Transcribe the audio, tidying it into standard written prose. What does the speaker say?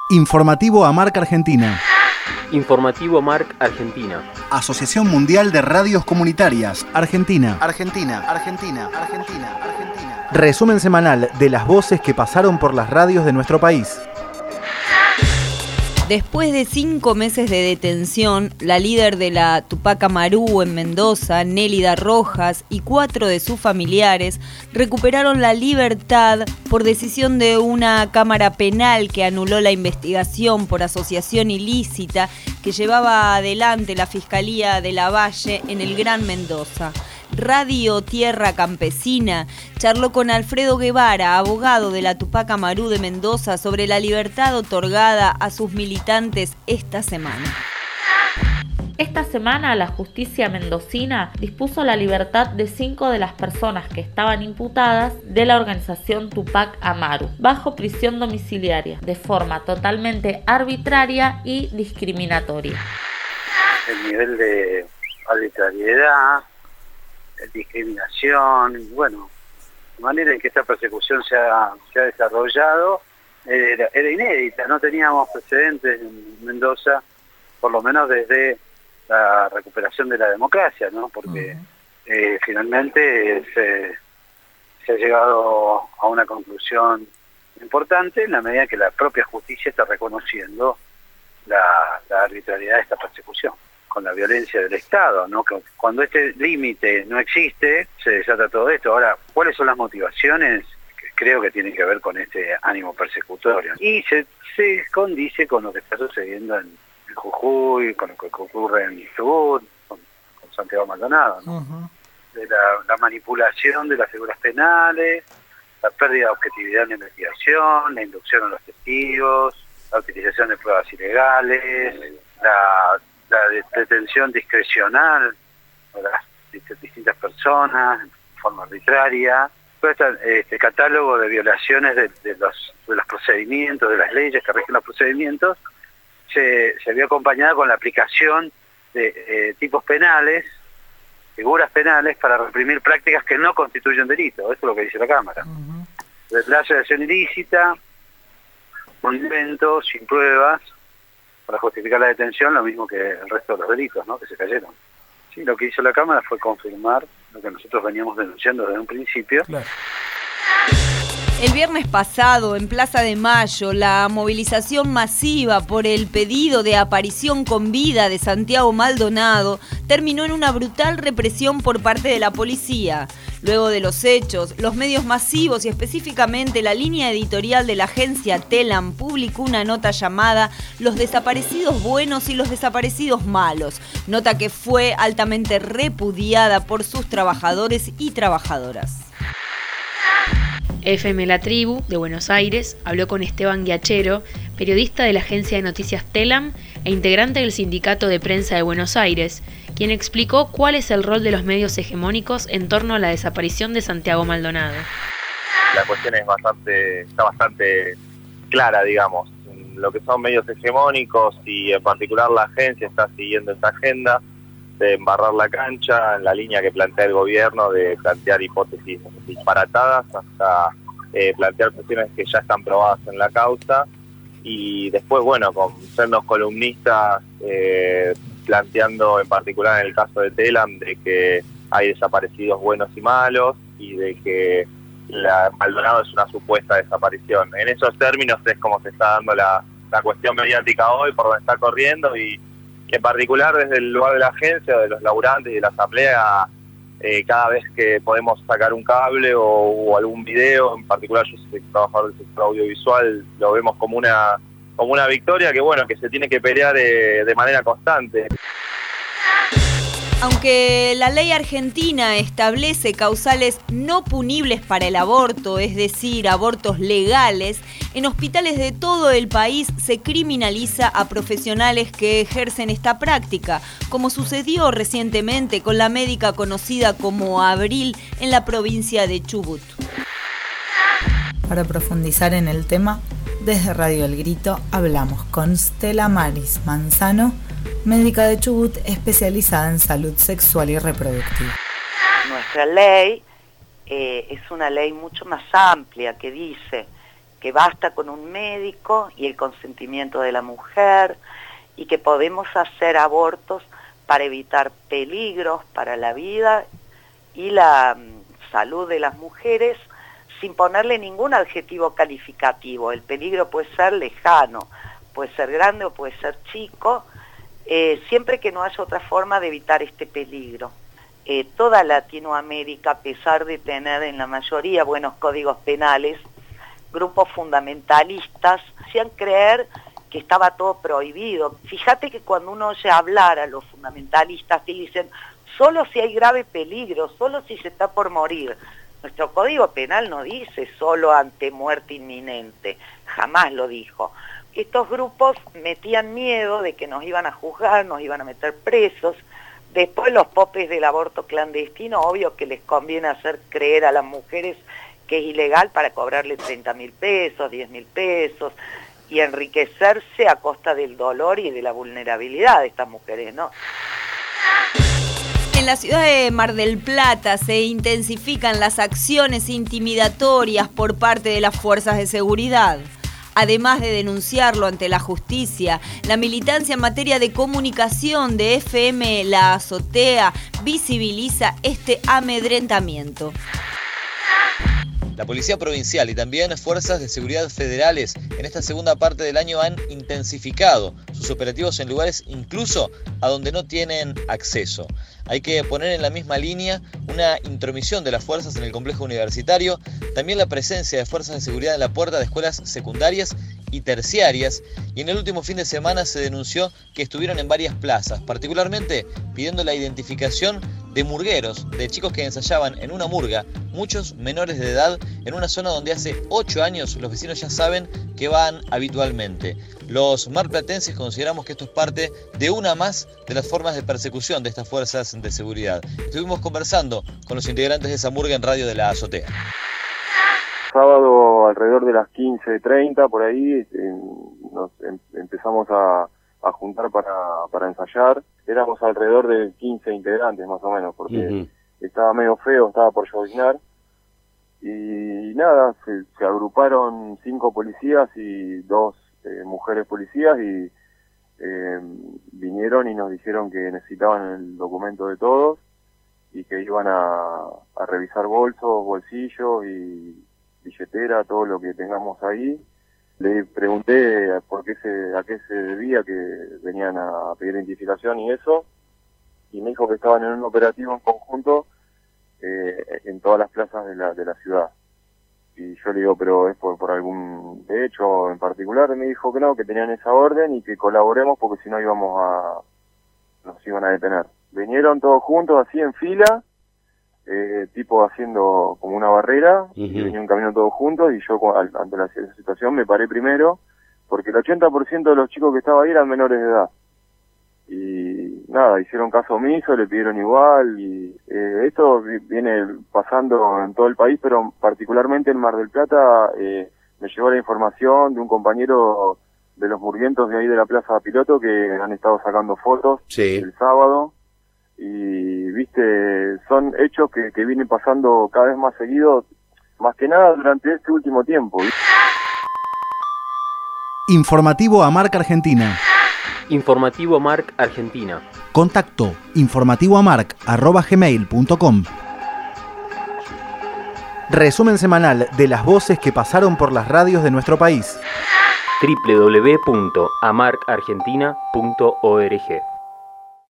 Informativo AMARC Argentina. Informativo AMARC Argentina. Asociación Mundial de Radios Comunitarias. Argentina. Resumen semanal de las voces que pasaron por las radios de nuestro país. Después de 5 meses de detención, la líder de la Tupac Amaru en Mendoza, Nélida Rojas, y 4 de sus familiares recuperaron la libertad por decisión de una cámara penal que anuló la investigación por asociación ilícita que llevaba adelante la Fiscalía de Lavalle en el Gran Mendoza. Radio Tierra Campesina charló con Alfredo Guevara, abogado de la Tupac Amaru de Mendoza, sobre la libertad otorgada a sus militantes esta semana. Esta semana la justicia mendocina dispuso la libertad de 5 de las personas que estaban imputadas de la organización Tupac Amaru, bajo prisión domiciliaria, de forma totalmente arbitraria y discriminatoria. El nivel de arbitrariedad, discriminación, bueno, de manera en que esta persecución se ha desarrollado era inédita. No teníamos precedentes en Mendoza, por lo menos desde la recuperación de la democracia, ¿no? Porque finalmente se ha llegado a una conclusión importante en la medida que la propia justicia está reconociendo la arbitrariedad de esta persecución con la violencia del Estado, ¿no? Que cuando este límite no existe, se desata todo esto. Ahora, ¿cuáles son las motivaciones? Que creo que tienen que ver con este ánimo persecutorio. Y se condice con lo que está sucediendo en Jujuy, con lo que ocurre en Chubut, con Santiago Maldonado, ¿no? De la manipulación de las figuras penales, la pérdida de objetividad en la investigación, la inducción a los testigos, la utilización de pruebas ilegales, la detención discrecional de las distintas personas de forma arbitraria, todo este catálogo de violaciones de los procedimientos, de las leyes que rigen los procedimientos, se vio acompañada con la aplicación de tipos penales, figuras penales, para reprimir prácticas que no constituyen delito. Eso es lo que dice la Cámara. Retraso de acción ilícita, un invento sin pruebas para justificar la detención, lo mismo que el resto de los delitos, ¿no?, que se cayeron. Sí, lo que hizo la Cámara fue confirmar lo que nosotros veníamos denunciando desde un principio. Claro. El viernes pasado, en Plaza de Mayo, la movilización masiva por el pedido de aparición con vida de Santiago Maldonado terminó en una brutal represión por parte de la policía. Luego de los hechos, los medios masivos y específicamente la línea editorial de la agencia Telam publicó una nota llamada Los desaparecidos buenos y los desaparecidos malos, nota que fue altamente repudiada por sus trabajadores y trabajadoras. FM La Tribu, de Buenos Aires, habló con Esteban Giachero, periodista de la agencia de noticias Telam e integrante del Sindicato de Prensa de Buenos Aires, quien explicó cuál es el rol de los medios hegemónicos en torno a la desaparición de Santiago Maldonado. La cuestión está bastante clara, digamos. Lo que son medios hegemónicos y en particular la agencia está siguiendo esta agenda de embarrar la cancha en la línea que plantea el gobierno, de plantear hipótesis disparatadas hasta plantear cuestiones que ya están probadas en la causa, y después, bueno, con sernos columnistas planteando en particular en el caso de Telam de que hay desaparecidos buenos y malos y de que Maldonado es una supuesta desaparición. En esos términos es como se está dando la cuestión mediática hoy, por donde está corriendo, y en particular desde el lugar de la agencia, de los laburantes y de la asamblea, cada vez que podemos sacar un cable o algún video, en particular yo soy trabajador del sector audiovisual, lo vemos como una victoria que, bueno, que se tiene que pelear de manera constante. Aunque la ley argentina establece causales no punibles para el aborto, es decir, abortos legales, en hospitales de todo el país se criminaliza a profesionales que ejercen esta práctica, como sucedió recientemente con la médica conocida como Abril en la provincia de Chubut. Para profundizar en el tema, desde Radio El Grito hablamos con Stella Maris Manzano, médica de Chubut especializada en salud sexual y reproductiva. Nuestra ley es una ley mucho más amplia que dice que que basta con un médico y el consentimiento de la mujer, y que podemos hacer abortos para evitar peligros para la vida y la salud de las mujeres sin ponerle ningún adjetivo calificativo. El peligro puede ser lejano, puede ser grande o puede ser chico, siempre que no haya otra forma de evitar este peligro. Toda Latinoamérica, a pesar de tener en la mayoría buenos códigos penales, grupos fundamentalistas hacían creer que estaba todo prohibido. Fíjate que cuando uno oye hablar a los fundamentalistas, te dicen, solo si hay grave peligro, solo si se está por morir. Nuestro Código Penal no dice solo ante muerte inminente, jamás lo dijo. Estos grupos metían miedo de que nos iban a juzgar, nos iban a meter presos. Después los popes del aborto clandestino, obvio que les conviene hacer creer a las mujeres que es ilegal para cobrarle 30.000 pesos, 10.000 pesos, y enriquecerse a costa del dolor y de la vulnerabilidad de estas mujeres, ¿no? En la ciudad de Mar del Plata se intensifican las acciones intimidatorias por parte de las fuerzas de seguridad. Además de denunciarlo ante la justicia, la militancia en materia de comunicación de FM La Azotea visibiliza este amedrentamiento. La Policía Provincial y también fuerzas de seguridad federales en esta segunda parte del año han intensificado sus operativos en lugares incluso a donde no tienen acceso. Hay que poner en la misma línea una intromisión de las fuerzas en el complejo universitario, también la presencia de fuerzas de seguridad en la puerta de escuelas secundarias y terciarias, y en el último fin de semana se denunció que estuvieron en varias plazas, particularmente pidiendo la identificación de murgueros, de chicos que ensayaban en una murga, muchos menores de edad, en una zona donde hace 8 años los vecinos ya saben que van habitualmente. Los marplatenses consideramos que esto es parte de una más de las formas de persecución de estas fuerzas de seguridad. Estuvimos conversando con los integrantes de esa murga en Radio de La Azotea. Sábado alrededor de las 15:30 por ahí nos empezamos a juntar para ensayar. Éramos alrededor de 15 integrantes más o menos, porque estaba medio feo, estaba por lloviznar. Y nada, se agruparon 5 policías y 2 mujeres policías y vinieron y nos dijeron que necesitaban el documento de todos y que iban a revisar bolsos, bolsillos y billetera, todo lo que tengamos ahí. Le pregunté a qué se debía que venían a pedir identificación y eso, y me dijo que estaban en un operativo en conjunto en todas las plazas de la ciudad. Y yo le digo, pero ¿es por algún hecho en particular? Me dijo que no, que tenían esa orden y que colaboremos porque si no nos iban a detener. Vinieron todos juntos así en fila, tipo haciendo como una barrera, y venían caminando todos juntos, y yo ante la situación me paré primero, porque el 80% de los chicos que estaban ahí eran menores de edad. Y nada, hicieron caso omiso, le pidieron igual, y esto viene pasando en todo el país, pero particularmente en Mar del Plata me llegó la información de un compañero de los murguientos de ahí de la Plaza Piloto que han estado sacando fotos el sábado. Y viste, son hechos que vienen pasando cada vez más seguidos, más que nada durante este último tiempo. Informativo AMARC Argentina. Informativo AMARC Argentina. Contacto informativoamarc@gmail.com. Resumen semanal de las voces que pasaron por las radios de nuestro país. www.amarcargentina.org